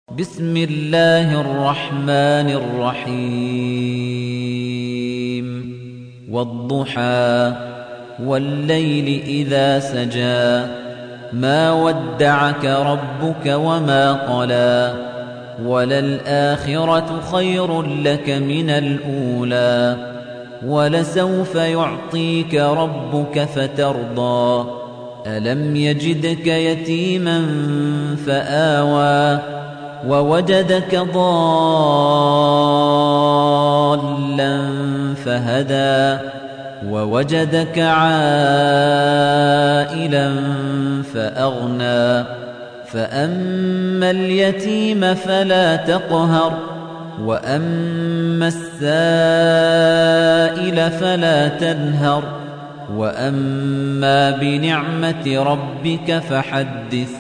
بسم الله الرحمن الرحيم والضحى والليل إذا سجى ما ودعك ربك وما قلى وللآخرة خير لك من الأولى ولسوف يعطيك ربك فترضى ألم يجدك يتيما فآوى ووجدك ضالا فهدى ووجدك عائلا فأغنى فأما اليتيم فلا تقهر وأما السائل فلا تنهر وأما بنعمة ربك فحدث